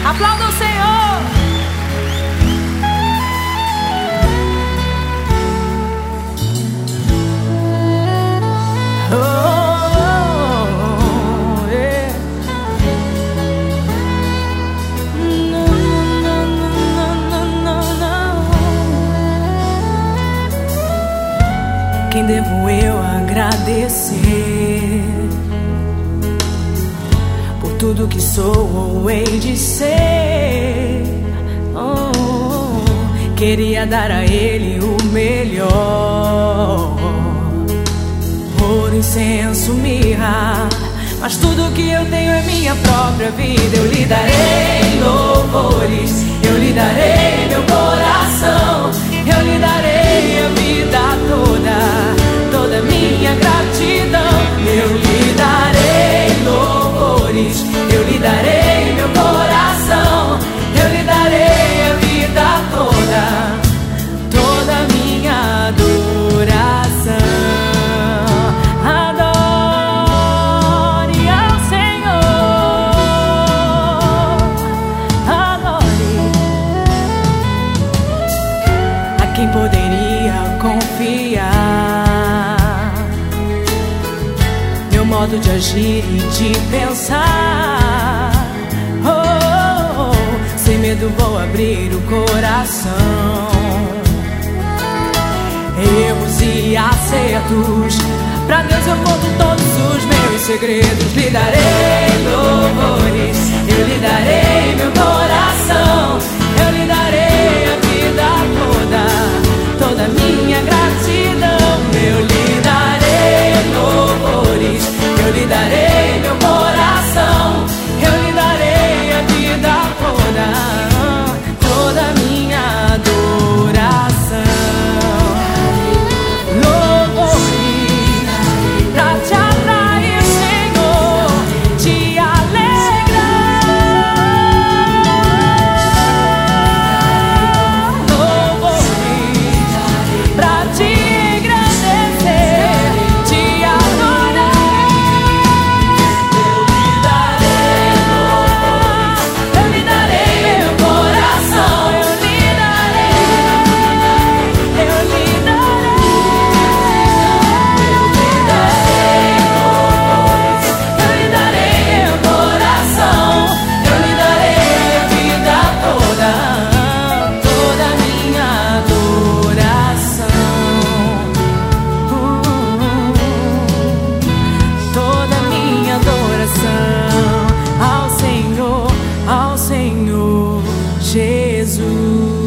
Aplauda o Senhor. Quem devo eu agradecer por tudo que sou ou hei de ser? Queria dar a Ele o melhor, ouro, incenso, mirra, mas tudo que eu tenho é minha própria vida. Eu lhe darei louvores, eu lhe darei meu coração, eu lhe darei a vida toda, toda minha gratidão. Eu lhe darei louvores, eu lhe darei meu coração, eu lhe darei a vida toda, toda minha adoração. Adore ao Senhor, adore. A quem poderia confiar meu modo de agir e de pensar? Sem medo vou abrir o coração. Erros e acertos, pra Deus eu conto todos os meus segredos. Lhe darei louvores, eu lhe darei meu coração, eu lhe darei a vida toda, toda minha gratidão. Eu lhe darei louvores, eu lhe darei meu coração, eu lhe darei a vida toda, toda minha adoração. Louvores pra te atrair, Senhor, te alegrar. Louvores pra te engrandecer, te adorar. Eu lhe darei meu coração, eu lhe darei, eu lhe darei, eu lhe darei meu coração, eu lhe darei a vida toda, toda minha adoração, toda minha adoração ao Senhor Jesus.